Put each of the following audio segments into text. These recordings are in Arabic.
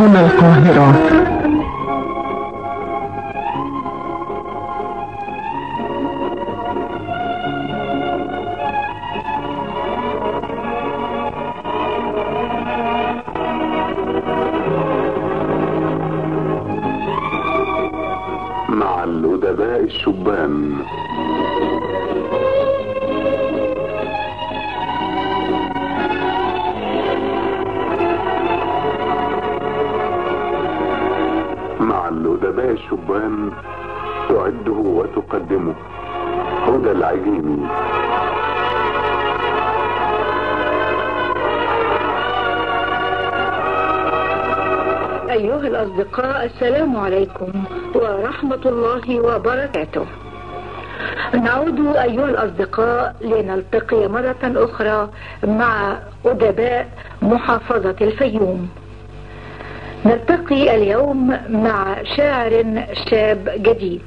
هنا القاهرة. مع الأدباء الشبان. مع الأدباء الشبان تعده وتقدمه هدى العجيمي. أيها الأصدقاء، السلام عليكم ورحمة الله وبركاته. نعود أيها الأصدقاء لنلتقي مرة أخرى مع أدباء محافظة الفيوم. نلتقي اليوم مع شاعر شاب جديد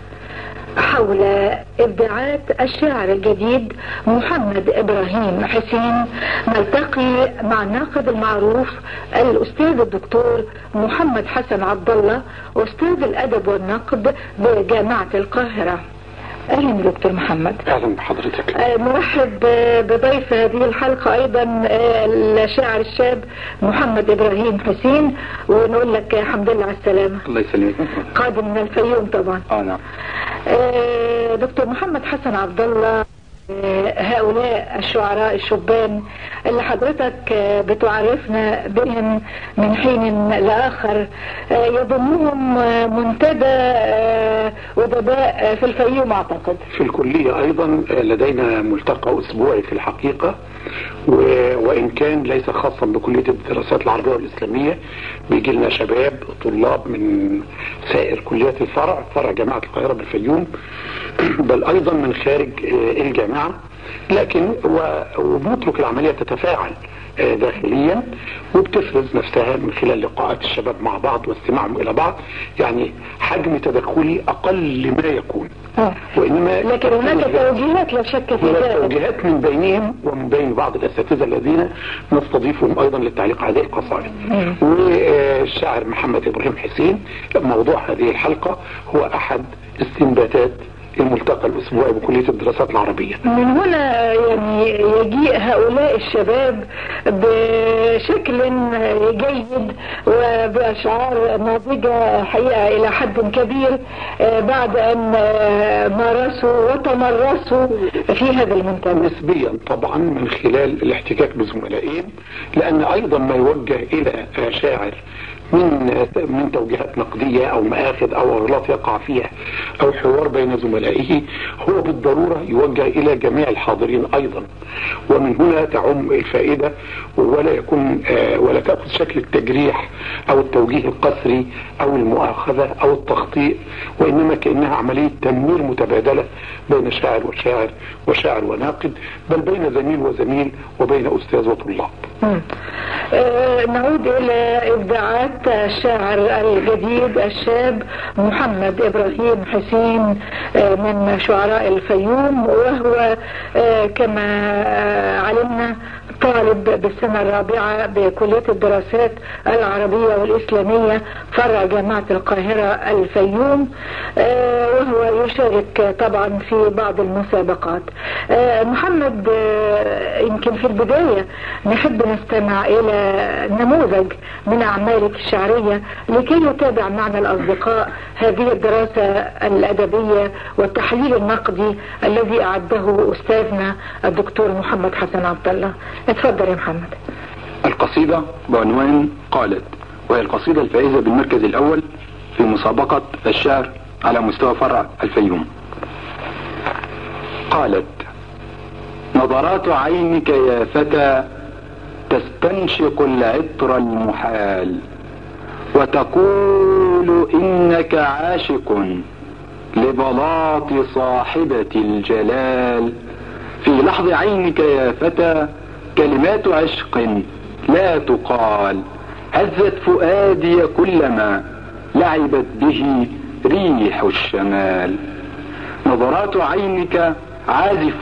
حول إبداعات الشاعر الجديد محمد إبراهيم حسين. نلتقي مع الناقد المعروف الأستاذ الدكتور محمد حسن عبد الله، أستاذ الأدب والنقد بجامعة القاهرة. أهلا دكتور محمد. أهلا بحضرتك. نرحب بضيف هذه الحلقة أيضا الشاعر الشاب محمد إبراهيم حسين، ونقول لك الحمد لله على السلامة. الله يسلمك. قادم من الفيوم طبعا. نعم. دكتور محمد حسن عبد الله، هؤلاء الشعراء الشبان اللي حضرتك بتعرفنا بهم من حين لآخر، يضمهم منتدى أدباء في الفيوم أعتقد. في الكلية أيضا لدينا ملتقى أسبوعي في الحقيقة، وإن كان ليس خاصا بكلية الدراسات العربية والإسلامية، بيجي لنا شباب طلاب من سائر كليات فرع جامعة القاهرة بالفيوم، بل أيضا من خارج الجامعة، لكن وبنترك العملية تتفاعل داخليا وبتفرز نفسها من خلال لقاءات الشباب مع بعض واستماعهم إلى بعض. يعني حجم تدخلي أقل ما يكون، وإنما لكن هناك توجيهات لا شك في ذلك، توجيهات من بينهم ومن بين بعض الأساتذة الذين نستضيفهم أيضا للتعليق على هذه القصائد. والشاعر محمد إبراهيم حسين، موضوع هذه الحلقة هو أحد استنباتات الملتقى الأسبوعي بكلية الدراسات العربية. من هنا يعني يجيء هؤلاء الشباب بشكل جيد وبأشعار ناضجة حقيقة إلى حد كبير، بعد أن مارسوا وتمرسوا في هذا المنتدى. نسبيا طبعا من خلال الاحتكاك بزملائهم، لأن أيضا ما يوجه إلى شاعر من توجيهات نقدية أو مآخذ أو أغلاط يقع فيها أو حوار بين زملائه، هو بالضرورة يوجه إلى جميع الحاضرين أيضا، ومن هنا تعم الفائدة ولا تأخذ شكل التجريح أو التوجيه القسري أو المؤاخذة أو التخطيء، وإنما كأنها عملية تنمير متبادلة بين شاعر وشاعر وشاعر وناقد، بل بين زميل وزميل وبين أستاذ وطلاب. نعود إلى إبداعات الشاعر الجديد الشاب محمد إبراهيم حسين من شعراء الفيوم، وهو كما علمنا طالب بالسنة الرابعة بكلية الدراسات العربية والإسلامية فرع جامعة القاهرة الفيوم، وهو يشارك طبعا في بعض المسابقات. محمد، يمكن في البداية نحب نستمع إلى نموذج من أعمالك الشعرية لكي يتابع معنا الأصدقاء هذه الدراسة الأدبية والتحليل النقدي الذي أعده أستاذنا الدكتور محمد حسن عبد الله. اتفضل يا محمد. القصيدة بعنوان قالت، وهي القصيدة الفائزة بالمركز الأول في مسابقة الشعر على مستوى فرع الفيوم. قالت: نظرات عينك يا فتى تستنشق العطر المحال، وتقول إنك عاشق لبلاط صاحبة الجلال. في لحظ عينك يا فتى كلمات عشق لا تقال، هزت فؤادي كلما لعبت به ريح الشمال. نظرات عينك عازف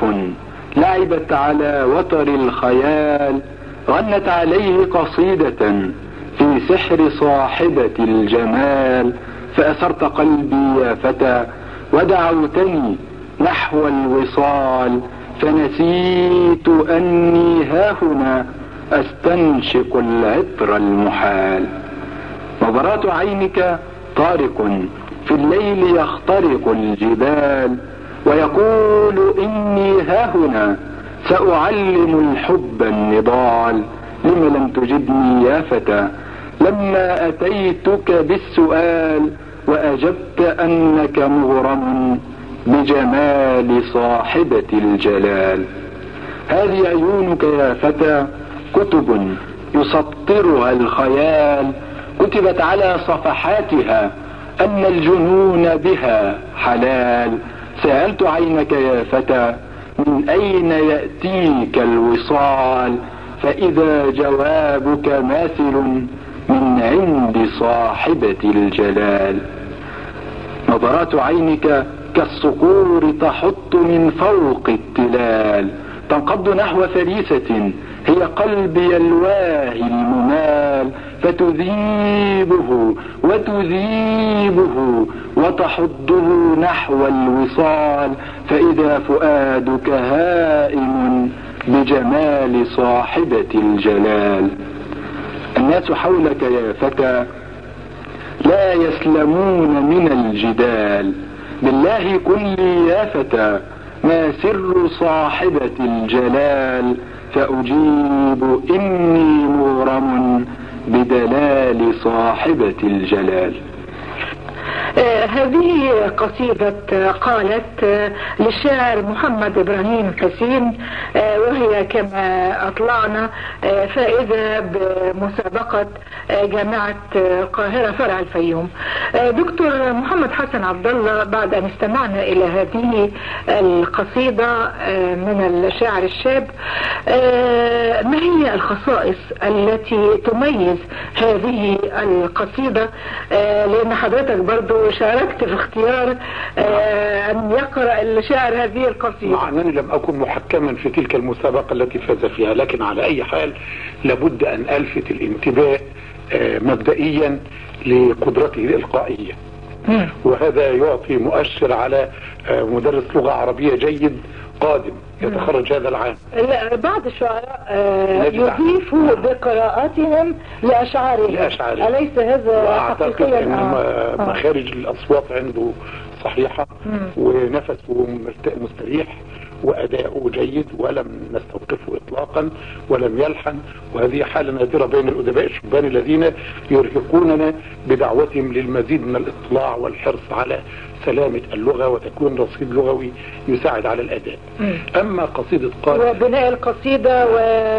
لعبت على وتر الخيال، غنت عليه قصيدة في سحر صاحبة الجمال، فأسرت قلبي يا فتى ودعوتني نحو الوصال، فنسيت أني هاهنا أستنشق العطر المحال. نظرات عينك طارق في الليل يخترق الجبال، ويقول إني هاهنا سأعلم الحب النضال. لم لم تجبني يا فتى لما أتيتك بالسؤال، وأجبت أنك مغرم بجمال صاحبة الجلال. هذه عيونك يا فتى كتب يسطرها الخيال، كتبت على صفحاتها أن الجنون بها حلال. سألت عينك يا فتى من أين يأتيك الوصال، فإذا جوابك ماثل من عند صاحبة الجلال. نظرات عينك كالصقور تحط من فوق التلال، تنقض نحو فريسة هي قلبي الواهي الممال، فتذيبه وتذيبه وتحضه نحو الوصال، فإذا فؤادك هائم بجمال صاحبة الجلال. الناس حولك يا فتى لا يسلمون من الجدال، بالله قل لي يا فتى ما سر صاحبة الجلال، فأجيب إني مغرم بدلال صاحبة الجلال. هذه قصيدة قالت للشاعر محمد إبراهيم حسين، وهي كما أطلعنا فائزة بمسابقة جامعة القاهرة فرع الفيوم. دكتور محمد حسن عبد الله، بعد أن استمعنا إلى هذه القصيدة من الشاعر الشاب، ما هي الخصائص التي تميز هذه القصيدة؟ لأن حضرتك برضو شاركت في اختيار أن يقرأ الشاعر هذه القصيدة. مع أنني لم أكن محكما في تلك المسابقة التي فاز فيها، لكن على أي حال لابد أن ألفت الانتباه مبدئيا لقدرته الإلقائية، وهذا يعطي مؤشر على مدرس لغة عربية جيد قادم يتخرج هذا العام. بعض الشعراء يضيفوا بقراءاتهم لأشعارهم، أليس هذا حقيقيا؟ أن مخارج الأصوات عنده صحيحة ونفسه مستريح وأداؤه جيد ولم نستوقفه إطلاقا ولم يلحن، وهذه حالة نادرة بين الأدباء الشبان الذين يرهقوننا بدعوتهم للمزيد من الاطلاع والحرص على سلامة اللغة وتكون رصيد لغوي يساعد على الأداء. أما قصيدة وبناء القصيدة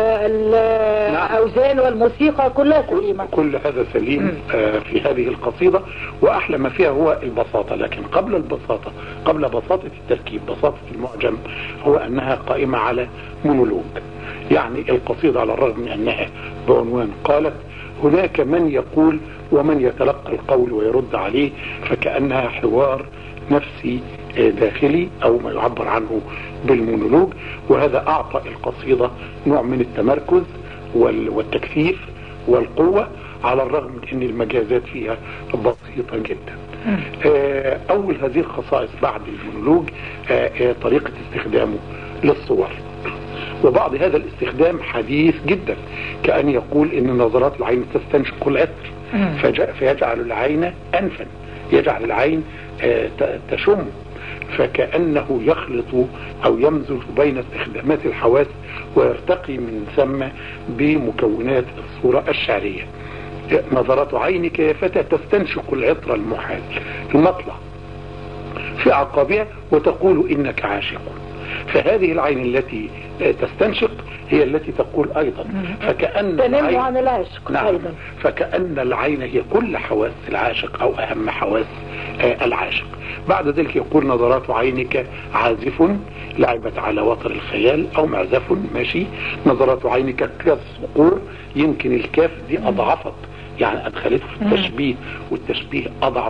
والأوزان والموسيقى كلها سليمة، كل هذا سليم في هذه القصيدة، وأحلى ما فيها هو البساطة. لكن قبل البساطة، قبل بساطة التركيب، بساطة المعجم، هو أنها قائمة على مونولوج. يعني القصيدة على الرغم من أنها بعنوان قالت، هناك من يقول ومن يتلقى القول ويرد عليه، فكأنها حوار نفسي داخلي أو ما يعبر عنه بالمونولوج. وهذا أعطى القصيدة نوع من التمركز والتكثيف والقوة، على الرغم من أن المجازات فيها بسيطة جدا. أول هذه الخصائص بعد المونولوج طريقة استخدامه للصور، وبعض هذا الاستخدام حديث جدا، كأن يقول إن نظرات العين تستنشق العطر، فيجعل العين أنفا، يجعل العين تشم، فكأنه يخلط أو يمزج بين استخدامات الحواس ويرتقي من ثم بمكونات الصورة الشعرية. نظرات عينك يا فتى تستنشق العطر المحال، المطلع في أعقابها، وتقول إنك عاشق. فهذه العين التي تستنشق هي التي تقول أيضا، فكأن العين عن العاشق. نعم، أيضا فكأن العين هي كل حواس العاشق أو أهم حواس العاشق. بعد ذلك يقول نظرات عينك عازف لعبت على وتر الخيال أو معزف ماشي. نظرات عينك كالصقور، يمكن الكاف دي أضعفت، يعني أدخلته في التشبيه، والتشبيه أضعف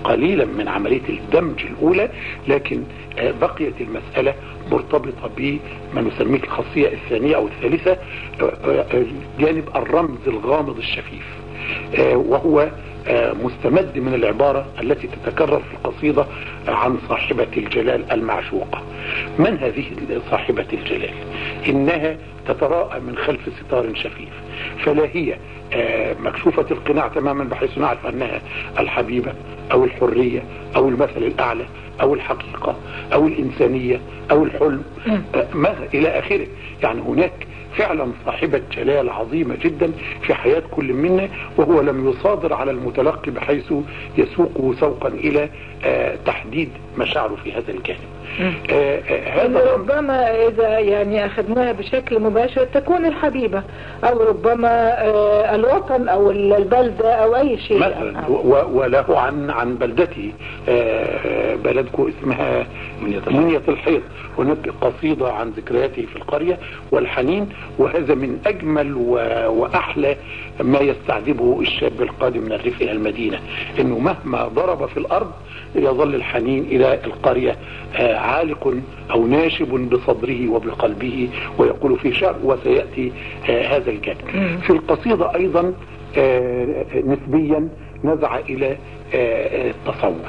قليلا من عملية الدمج الأولى، لكن بقيت المسألة مرتبطة بما نسميه الخاصية الثانية أو الثالثة، جانب الرمز الغامض الشفيف، وهو مستمد من العبارة التي تتكرر في القصيدة عن صاحبة الجلال المعشوقة. من هذه صاحبة الجلال؟ إنها تتراءى من خلف ستار شفيف، فلا هي مكشوفة القناع تماما بحيث نعرف أنها الحبيبة أو الحرية أو المثل الأعلى أو الحقيقة أو الإنسانية أو الحلم ماذا إلى آخره. يعني هناك فعلا صاحبة جلال عظيمة جدا في حياة كل منا، وهو لم يصادر على المتلقي بحيث يسوقه سوقا إلى تحديد مشاعره في هذا الجانب. هذا ربما إذا يعني أخذناها بشكل مباشر تكون الحبيبة، أو ربما الوطن أو البلدة أو أي شيء مثلا. وله عن بلدته، بلدكم اسمها منية الحيط، هناك قصيدة عن ذكرياته في القرية والحنين، وهذا من أجمل وأحلى ما يستعذبه الشاب القادم من الريف إلى المدينة، إنه مهما ضرب في الأرض يظل الحنين إلى القرية عالق أو ناشب بصدره وبقلبه، ويقول في شعر وسيأتي هذا الجانب. في القصيدة أيضا نسبيا نزع إلى التصوف،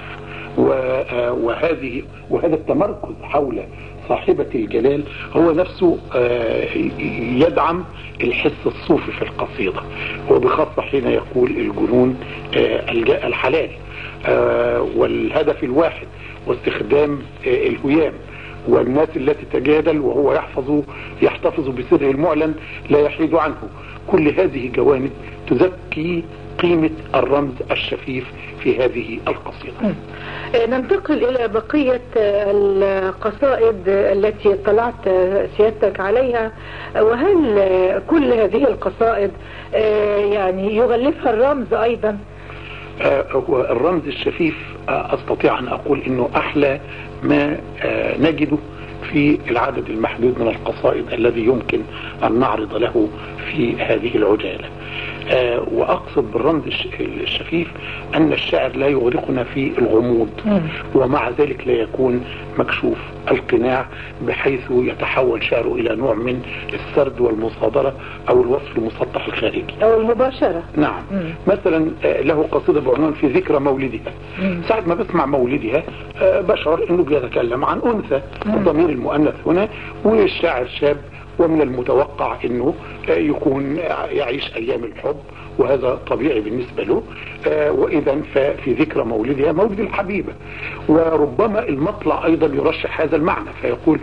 وهذا التمركز حول صاحبة الجلال هو نفسه يدعم الحس الصوفي في القصيدة، وبخاصة حين يقول الجنون الحلال والهدف الواحد واستخدام الهيام والناس التي تجادل وهو يحتفظ بسره المعلن لا يحيد عنه. كل هذه جوانب تزكي قيمة الرمز الشفيف في هذه القصيدة. ننتقل إلى بقية القصائد التي اطلعت سيادتك عليها، وهل كل هذه القصائد يعني يغلفها الرمز أيضا؟ الرمز الشفيف أستطيع أن أقول أنه أحلى ما نجده في العدد المحدود من القصائد الذي يمكن أن نعرض له في هذه العجالة. وأقصد بالرمز الشفيف أن الشاعر لا يغرقنا في الغموض، ومع ذلك لا يكون مكشوف القناع بحيث يتحول شعره إلى نوع من السرد والمصادرة أو الوصف المسطح الخارجي أو المباشرة. نعم. مثلا له قصيدة بعنوان في ذكرى مولدها. ساعة ما بسمع مولدها بشعر أنه بيتكلم عن أنثى، الضمير المؤنث هنا، والشاعر شاب، ومن المتوقع أنه يكون يعيش أيام الحب، وهذا طبيعي بالنسبة له. وإذا ففي ذكرى مولدها مولد الحبيبة، وربما المطلع أيضا يرشح هذا المعنى فيقول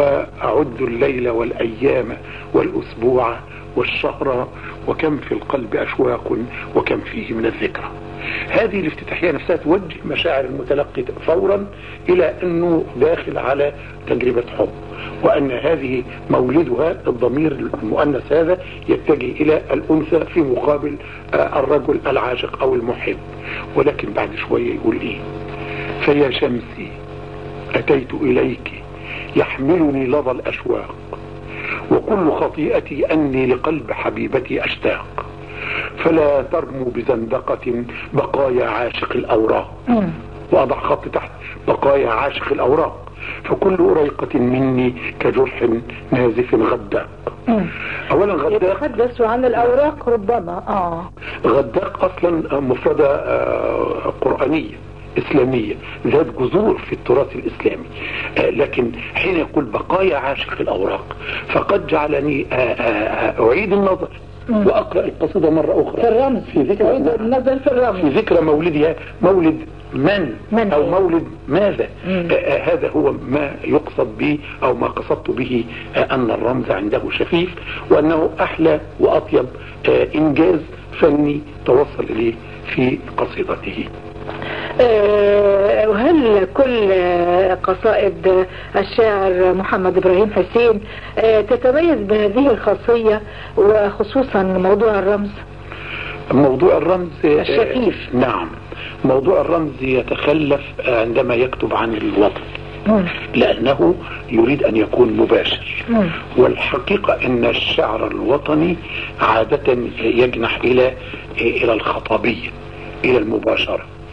أعد الليل والأيام والأسبوع والشهر وكم في القلب أشواق وكم فيه من الذكرى. هذه الافتتاحية نفسها توجه مشاعر المتلقي فورا إلى أنه داخل على تجربة حب، وأن هذه مولدها الضمير المؤنث هذا يتجه إلى الأنثى في مقابل الرجل العاشق أو المحب. ولكن بعد شوية يقول إيه؟ فيا شمسي أتيت إليك يحملني لظى الأشواق، وكل خطيئتي أني لقلب حبيبتي أشتاق، فلا ترموا بزندقة بقايا عاشق الأوراق. وأضع خط تحت بقايا عاشق الأوراق، فكل ريقة مني كجرح نازف غداق. أولا غداق يتحدث عن الأوراق ربما غداق أصلا مفردة قرآنية إسلامية ذات جذور في التراث الإسلامي، لكن حين يقول بقايا عاشق الأوراق فقد جعلني أعيد النظر وأقرأ القصيدة مرة أخرى في الرمز، في ذكرى النظر في الرمز، في ذكرى مولدها. مولد من أو مولد ماذا؟ هذا هو ما يقصد به أو ما قصدت به، أن الرمز عنده شفيف، وأنه أحلى وأطيب إنجاز فني توصل إليه في قصيدته. وهل كل قصائد الشاعر محمد إبراهيم حسين تتميز بهذه الخاصية، وخصوصا موضوع الرمز؟ موضوع الرمز الشفيف. نعم، موضوع الرمز يتخلف عندما يكتب عن الوطن، لأنه يريد أن يكون مباشر. والحقيقة أن الشعر الوطني عادة يجنح إلى الخطابية، إلى المباشرة،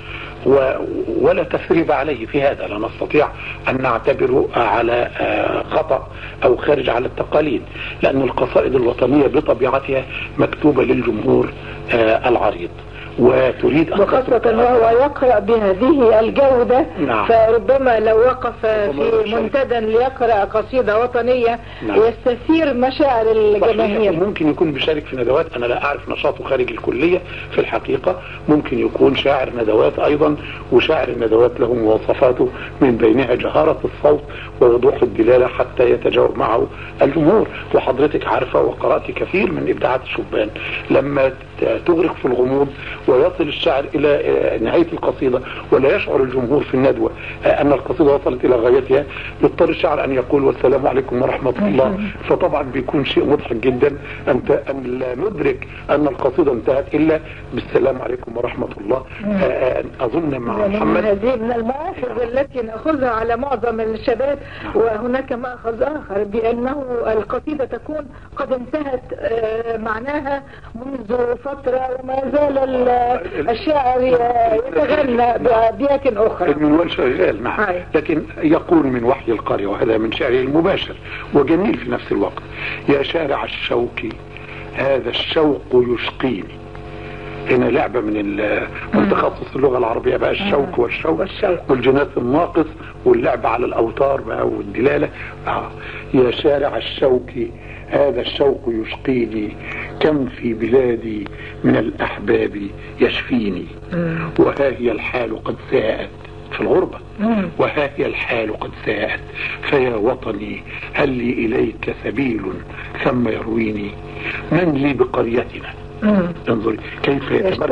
ولا تثريب عليه في هذا، لا نستطيع أن نعتبره على خطأ أو خارج على التقاليد، لأن القصائد الوطنية بطبيعتها مكتوبة للجمهور العريض، وتريد أن وخاصة وهو يقرأ بهذه الجودة. نعم. فربما لو وقف في منتدى ليقرأ قصيدة وطنية نعم. يستثير مشاعر الجماهير. ممكن يكون بيشارك في ندوات، أنا لا أعرف نشاطه خارج الكلية في الحقيقة، ممكن يكون شاعر ندوات أيضا، وشاعر الندوات له مواصفاته من بينها جهارة الصوت ووضوح الدلالة حتى يتجاوب معه الجمهور. وحضرتك عارفة وقرأت كثير من إبداعات الشبان، لما تغرق في الغموض ويصل الشاعر إلى نهاية القصيدة ولا يشعر الجمهور في الندوة أن القصيدة وصلت إلى غايتها، يضطر الشاعر أن يقول والسلام عليكم ورحمة الله. فطبعا بيكون شيء مضحك جدا أن لا ندرك أن القصيدة انتهت إلا بالسلام عليكم ورحمة الله. أظن مع محمد هذه من المآخذ التي نأخذها على معظم الشباب. وهناك مأخذ آخر بأنه القصيدة تكون قد انتهت معناها منذ فترة وما زال الشاعر يتغنى بأبيات أخرى. المنوال شغال نعم، لكن يقول من وحي القارئ، وهذا من شعره المباشر وجميل في نفس الوقت: يا شارع الشوق هذا الشوق يشقيني. هنا لعبة من تخصص اللغة العربية بقى، الشوق والشوق والجناس الناقص واللعبة على الأوتار بقى والدلالة. يا شارع الشوق هذا الشوق يشقيني، كم في بلادي من الأحباب يشفيني، وها هي الحال قد ساءت في الغربة، وها هي الحال قد ساءت، فيا وطني هل لي إليك سبيل ثم يرويني، من لي بقريتنا. انظري كيف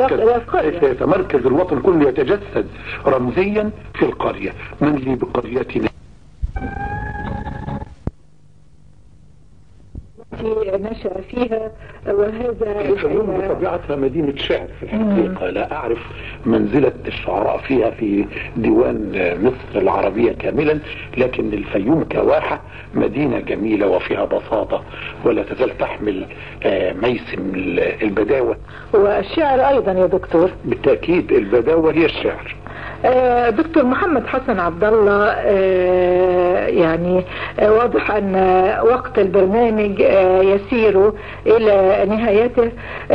يتمركز الوطن كله، يتجسد رمزيا في القرية. من لي بقريتنا نشأ فيها، وهذا بطبيعتها مدينة شعر في الحقيقة. لا أعرف منزلة الشعراء فيها في ديوان مصر العربية كاملا، لكن الفيوم كواحة مدينة جميلة وفيها بساطة، ولا تزال تحمل ميسم البداوة. والشعر أيضا يا دكتور بالتأكيد البداوة هي الشعر. دكتور محمد حسن عبد الله، يعني واضح أن وقت البرنامج يسير إلى نهايته،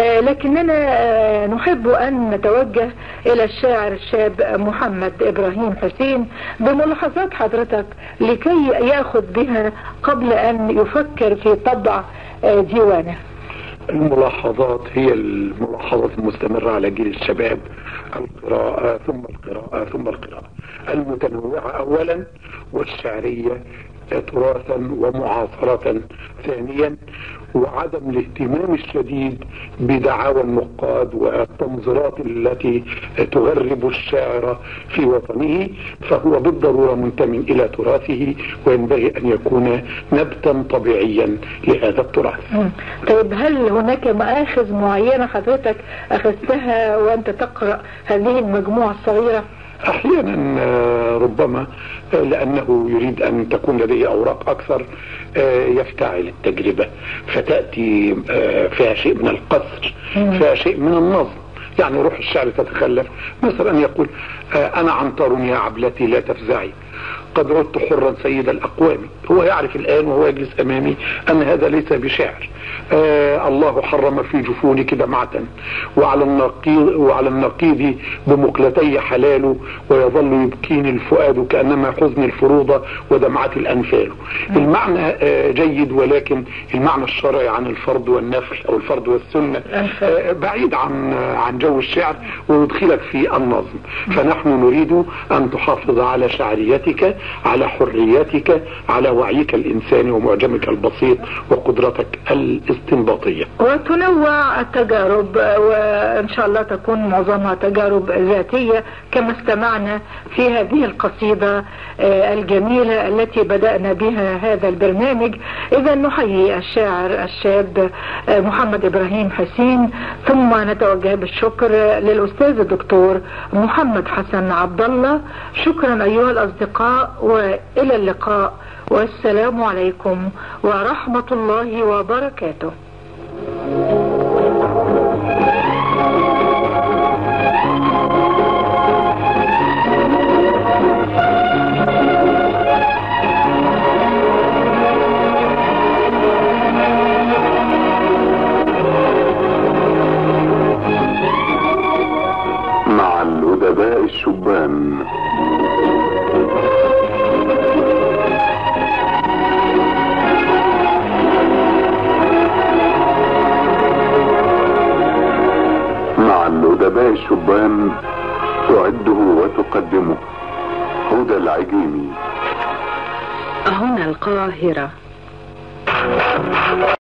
لكننا نحب أن نتوجه إلى الشاعر الشاب محمد إبراهيم حسين بملاحظات حضرتك لكي يأخذ بها قبل أن يفكر في طبع ديوانه. الملاحظات هي الملاحظات المستمرة على جيل الشباب: القراءة ثم القراءة ثم القراءة المتنوعة أولا، والشعرية تراثا ومعاصرة ثانيا، وعدم الاهتمام الشديد بدعاوى النقاد والتنظيرات التي تغرب الشاعر في وطنه، فهو بالضرورة منتمي إلى تراثه، وينبغي أن يكون نبتا طبيعيا لهذا التراث. طيب، هل هناك مآخذ معينة حضرتك أخذتها وأنت تقرأ هذه المجموعة الصغيرة؟ احيانا ربما لانه يريد ان تكون لديه اوراق اكثر يفتعل التجربة، فتأتي فيها شيء من القصر، فيها شيء من النظم. يعني روح الشعر تتخلف، مثلا يقول: انا عنتر يا عبلتي لا تفزعي، قد عدت حرا سيد الأقوام. هو يعرف الآن وهو يجلس أمامي أن هذا ليس بشعر. الله حرم في جفونك دمعة، وعلى النقيض بمقلتي حلال، ويظل يبكيني الفؤاد كأنما حزن الفروض ودمعة الأنفال. المعنى جيد، ولكن المعنى الشرعي عن الفرض والنفل أو الفرض والسنة بعيد عن جو الشعر، ويدخلك في النظم. فنحن نريد أن تحافظ على شعريتك، على حريتك، على وعيك الإنساني ومعجمك البسيط وقدرتك الاستنباطية، وتنوع التجارب، وإن شاء الله تكون معظمها تجارب ذاتية كما استمعنا في هذه القصيدة الجميلة التي بدأنا بها هذا البرنامج. إذا نحيي الشاعر الشاب محمد إبراهيم حسين، ثم نتوجه بالشكر للأستاذ الدكتور محمد حسن عبد الله. شكرا أيها الأصدقاء، وإلى اللقاء، والسلام عليكم ورحمة الله وبركاته. أدباء الشبان. مع الأدباء الشبان تعده وتقدمه هدى العجيمي. هنا القاهرة.